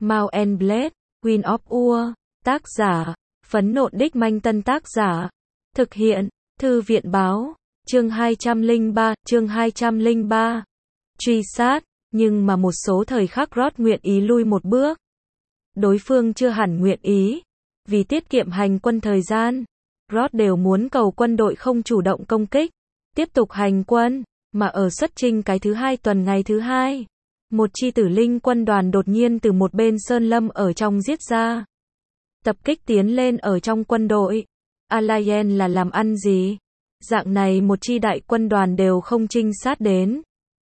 Mount and Blade, Queen of War, tác giả, Phấn Nộn Đích Manh Tân tác giả, thực hiện, Thư viện báo, chương 203, truy sát, nhưng mà một số thời khắc Rod nguyện ý lui một bước. Đối phương chưa hẳn nguyện ý, vì tiết kiệm hành quân thời gian, Rod đều muốn cầu quân đội không chủ động công kích, tiếp tục hành quân, mà ở xuất chinh cái thứ hai tuần ngày thứ hai. Một chi tử linh quân đoàn đột nhiên từ một bên sơn lâm ở trong giết ra. Tập kích tiến lên ở trong quân đội. Alliance là làm ăn gì? Dạng này một chi đại quân đoàn đều không trinh sát đến.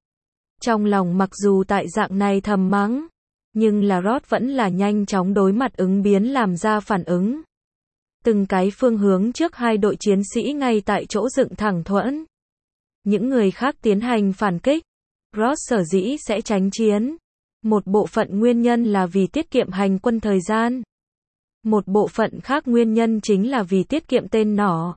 Trong lòng mặc dù tại dạng này thầm mắng, nhưng là Rod vẫn là nhanh chóng đối mặt ứng biến làm ra phản ứng. Từng cái phương hướng trước hai đội chiến sĩ ngay tại chỗ dựng thẳng thuẫn. Những người khác tiến hành phản kích. Rod sở dĩ sẽ tránh chiến. Một bộ phận nguyên nhân là vì tiết kiệm hành quân thời gian. Một bộ phận khác nguyên nhân chính là vì tiết kiệm tên nỏ.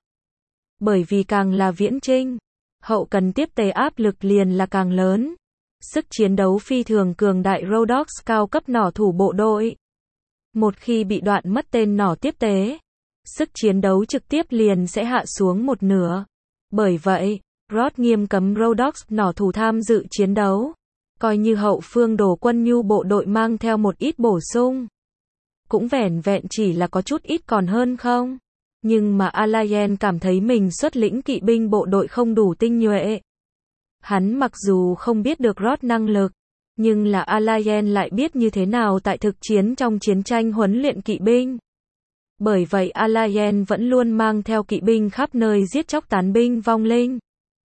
Bởi vì càng là viễn chinh, hậu cần tiếp tế áp lực liền là càng lớn. Sức chiến đấu phi thường cường đại Rhodox cao cấp nỏ thủ bộ đội. Một khi bị đoạn mất tên nỏ tiếp tế, sức chiến đấu trực tiếp liền sẽ hạ xuống một nửa. Bởi vậy, Rod nghiêm cấm Rhodox nỏ thủ tham dự chiến đấu. Coi như hậu phương đổ quân nhu bộ đội mang theo một ít bổ sung. Cũng vẻn vẹn chỉ là có chút ít còn hơn không. Nhưng mà Alliance cảm thấy mình xuất lĩnh kỵ binh bộ đội không đủ tinh nhuệ. Hắn mặc dù không biết được Rod năng lực, nhưng là Alliance lại biết như thế nào tại thực chiến trong chiến tranh huấn luyện kỵ binh. Bởi vậy Alliance vẫn luôn mang theo kỵ binh khắp nơi giết chóc tán binh vong linh.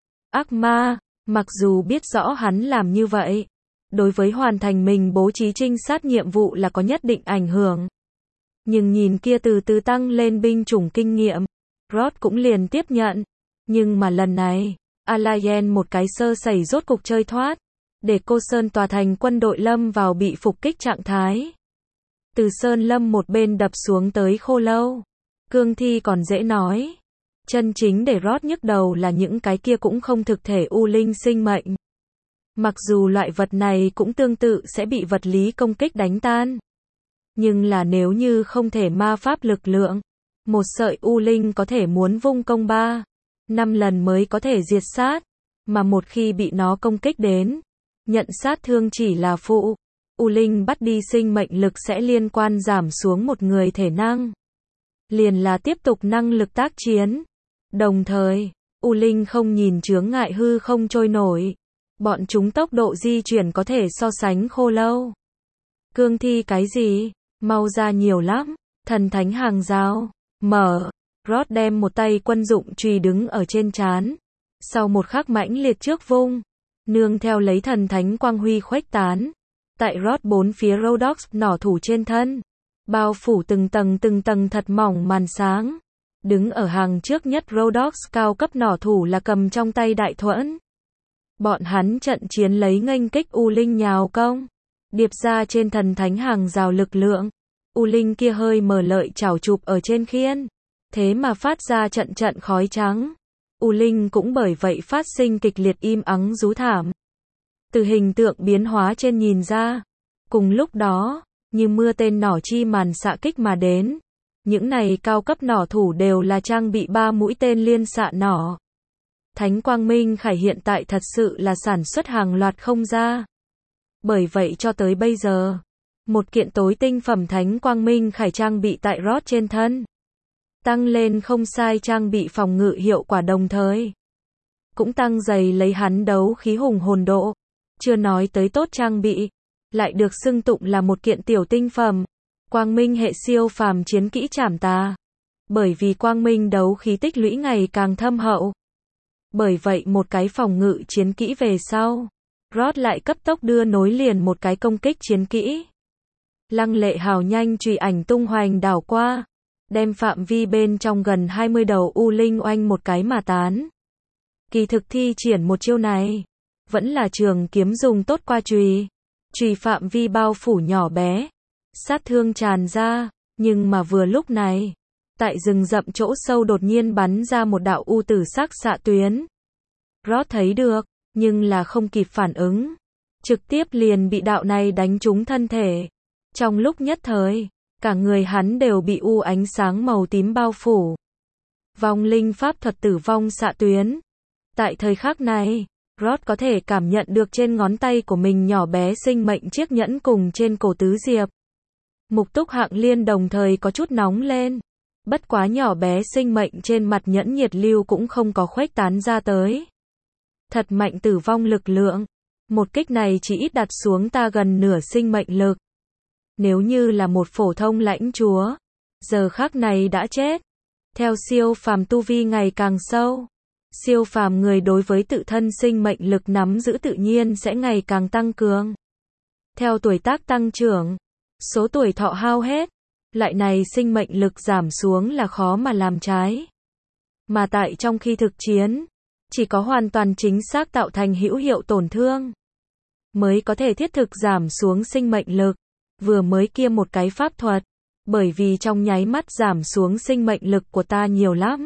Ác ma, mặc dù biết rõ hắn làm như vậy, đối với hoàn thành mình bố trí trinh sát nhiệm vụ là có nhất định ảnh hưởng. Nhưng nhìn kia từ từ tăng lên binh chủng kinh nghiệm, Rod cũng liền tiếp nhận. Nhưng mà lần này, Alliance một cái sơ sẩy rốt cục chơi thoát, để cô Sơn tòa thành quân đội lâm vào bị phục kích trạng thái. Từ Sơn lâm một bên đập xuống tới khô lâu. Cương thi còn dễ nói. Chân chính để Rod nhức đầu là những cái kia cũng không thực thể u linh sinh mệnh. Mặc dù loại vật này cũng tương tự sẽ bị vật lý công kích đánh tan. Nhưng là nếu như không thể ma pháp lực lượng, một sợi u linh có thể muốn vung công 3-5 lần mới có thể diệt sát. Mà một khi bị nó công kích đến, nhận sát thương chỉ là phụ. U linh bắt đi sinh mệnh lực sẽ liên quan giảm xuống một người thể năng. Liền là tiếp tục năng lực tác chiến. Đồng thời, U linh không nhìn chướng ngại hư không trôi nổi. Bọn chúng tốc độ di chuyển có thể so sánh khô lâu. Cương thi cái gì? Mau ra nhiều lắm. Thần thánh hàng rào. Mở. Rod đem một tay quân dụng chùy đứng ở trên trán. Sau một khắc mãnh liệt trước vung. Nương theo lấy thần thánh quang huy khuếch tán. Tại Rod bốn phía Rhodox nỏ thủ trên thân. Bao phủ từng tầng thật mỏng màn sáng. Đứng ở hàng trước nhất Rhodox cao cấp nỏ thủ là cầm trong tay đại thuẫn. Bọn hắn trận chiến lấy nghênh kích U linh nhào công. Điệp ra trên thần thánh hàng rào lực lượng. U linh kia hơi mở lợi chảo chụp ở trên khiên. Thế mà phát ra trận khói trắng. U linh cũng bởi vậy phát sinh kịch liệt im ắng rú thảm. Từ hình tượng biến hóa trên nhìn ra. Cùng lúc đó, như mưa tên nỏ chi màn xạ kích mà đến. Những này cao cấp nỏ thủ đều là trang bị 3 mũi tên liên xạ nỏ. Thánh Quang Minh Khải hiện tại thật sự là sản xuất hàng loạt không ra. Bởi vậy cho tới bây giờ, một kiện tối tinh phẩm Thánh Quang Minh Khải trang bị tại Rod trên thân. Tăng lên không sai trang bị phòng ngự hiệu quả đồng thời. Cũng tăng dày lấy hắn đấu khí hùng hồn độ. Chưa nói tới tốt trang bị. Lại được xưng tụng là một kiện tiểu tinh phẩm. Quang Minh hệ siêu phàm chiến kỹ trảm tà. Bởi vì Quang Minh đấu khí tích lũy ngày càng thâm hậu. Bởi vậy một cái phòng ngự chiến kỹ về sau. Rod lại cấp tốc đưa nối liền một cái công kích chiến kỹ. Lăng lệ hào nhanh chùy ảnh tung hoành đảo qua. Đem phạm vi bên trong gần 20 đầu u linh oanh một cái mà tán. Kỳ thực thi triển một chiêu này. Vẫn là trường kiếm dùng tốt qua chùy. Chùy phạm vi bao phủ nhỏ bé. Sát thương tràn ra. Nhưng mà vừa lúc này. Tại rừng rậm chỗ sâu đột nhiên bắn ra một đạo u tử sắc xạ tuyến. Rod thấy được. Nhưng là không kịp phản ứng. Trực tiếp liền bị đạo này đánh trúng thân thể. Trong lúc nhất thời, cả người hắn đều bị u ánh sáng màu tím bao phủ. Vong linh pháp thuật tử vong xạ tuyến. Tại thời khắc này, Rod có thể cảm nhận được trên ngón tay của mình nhỏ bé sinh mệnh chiếc nhẫn cùng trên cổ tứ diệp. Mục Túc Hạng Liên đồng thời có chút nóng lên. Bất quá nhỏ bé sinh mệnh trên mặt nhẫn nhiệt lưu cũng không có khuếch tán ra tới. Thật mạnh tử vong lực lượng. Một kích này chỉ ít đặt xuống ta gần nửa sinh mệnh lực. Nếu như là một phổ thông lãnh chúa, giờ khắc này đã chết. Theo siêu phàm tu vi ngày càng sâu, siêu phàm người đối với tự thân sinh mệnh lực nắm giữ tự nhiên sẽ ngày càng tăng cường. Theo tuổi tác tăng trưởng, số tuổi thọ hao hết, lại này sinh mệnh lực giảm xuống là khó mà làm trái. Mà tại trong khi thực chiến, chỉ có hoàn toàn chính xác tạo thành hữu hiệu tổn thương, mới có thể thiết thực giảm xuống sinh mệnh lực. Vừa mới kia một cái pháp thuật, bởi vì trong nháy mắt giảm xuống sinh mệnh lực của ta nhiều lắm,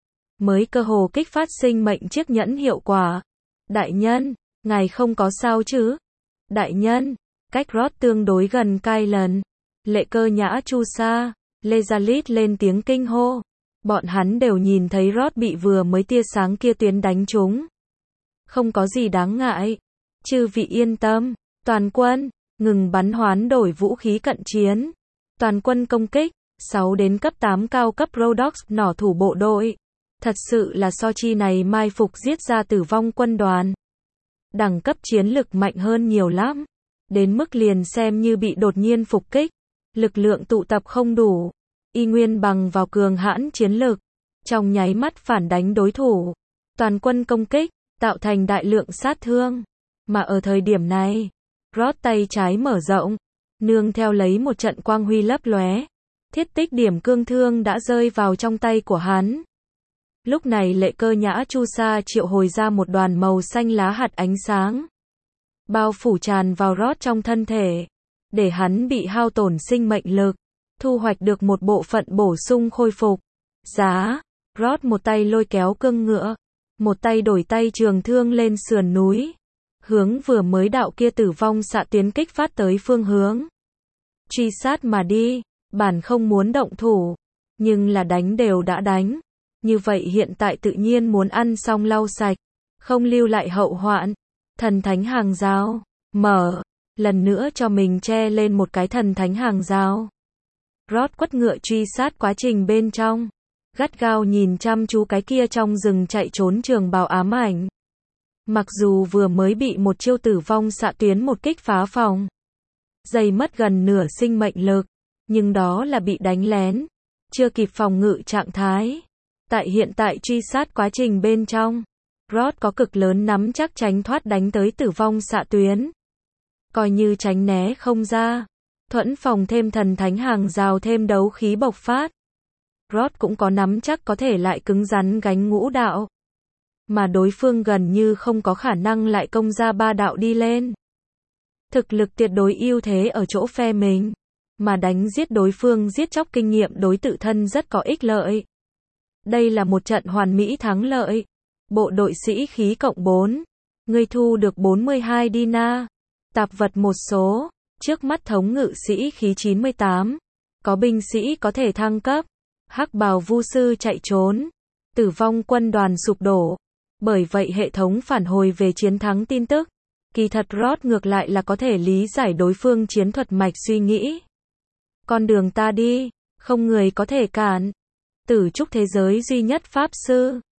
mới cơ hồ kích phát sinh mệnh chiếc nhẫn hiệu quả. Đại nhân, ngài không có sao chứ? Đại nhân, cách Rod tương đối gần Kylan, Lệ Cơ Nhã Chu Sa, Lezalit lên tiếng kinh hô. Bọn hắn đều nhìn thấy Rod bị vừa mới tia sáng kia tuyến đánh trúng. Không có gì đáng ngại. Chư vị yên tâm, toàn quân, ngừng bắn hoán đổi vũ khí cận chiến. Toàn quân công kích, 6 đến cấp 8 cao cấp Rhodox nỏ thủ bộ đội. Thật sự là so chi này mai phục giết ra tử vong quân đoàn. Đẳng cấp chiến lực mạnh hơn nhiều lắm. Đến mức liền xem như bị đột nhiên phục kích. Lực lượng tụ tập không đủ. Y nguyên bằng vào cường hãn chiến lực. Trong nháy mắt phản đánh đối thủ. Toàn quân công kích, tạo thành đại lượng sát thương. Mà ở thời điểm này, Rod tay trái mở rộng. Nương theo lấy một trận quang huy lấp lóe. Thiết tích điểm cương thương đã rơi vào trong tay của hắn. Lúc này Lệ Cơ Nhã Chu Sa triệu hồi ra một đoàn màu xanh lá hạt ánh sáng. Bao phủ tràn vào Rod trong thân thể. Để hắn bị hao tổn sinh mệnh lực. Thu hoạch được một bộ phận bổ sung khôi phục. Giá. Rod một tay lôi kéo cương ngựa. Một tay đổi tay trường thương lên sườn núi. Hướng vừa mới đạo kia tử vong xạ tuyến kích phát tới phương hướng. Truy sát mà đi. Bản không muốn động thủ. Nhưng là đánh đều đã đánh. Như vậy hiện tại tự nhiên muốn ăn xong lau sạch. Không lưu lại hậu hoạn. Thần thánh hàng rào. Mở. Lần nữa cho mình che lên một cái thần thánh hàng rào. Rod quất ngựa truy sát quá trình bên trong. Gắt gao nhìn chăm chú cái kia trong rừng chạy trốn trường bào ám ảnh. Mặc dù vừa mới bị một chiêu tử vong xạ tuyến một kích phá phòng. Dày mất gần nửa sinh mệnh lực. Nhưng đó là bị đánh lén. Chưa kịp phòng ngự trạng thái. Tại hiện tại truy sát quá trình bên trong. Rod có cực lớn nắm chắc tránh thoát đánh tới tử vong xạ tuyến. Coi như tránh né không ra. Thuẫn phòng thêm thần thánh hàng rào thêm đấu khí bộc phát. Rod cũng có nắm chắc có thể lại cứng rắn gánh ngũ đạo. Mà đối phương gần như không có khả năng lại công ra ba đạo đi lên. Thực lực tuyệt đối ưu thế ở chỗ phe mình. Mà đánh giết đối phương giết chóc kinh nghiệm đối tự thân rất có ích lợi. Đây là một trận hoàn mỹ thắng lợi. Bộ đội sĩ khí cộng 4. Ngươi thu được 42 dinar. Tạp vật một số. Trước mắt thống ngự sĩ khí 98. Có binh sĩ có thể thăng cấp. Hắc bào vu sư chạy trốn. Tử vong quân đoàn sụp đổ. Bởi vậy hệ thống phản hồi về chiến thắng tin tức. Kỳ thật Rod ngược lại là có thể lý giải đối phương chiến thuật mạch suy nghĩ. Con đường ta đi, không người có thể cản. Tử trúc thế giới duy nhất pháp sư.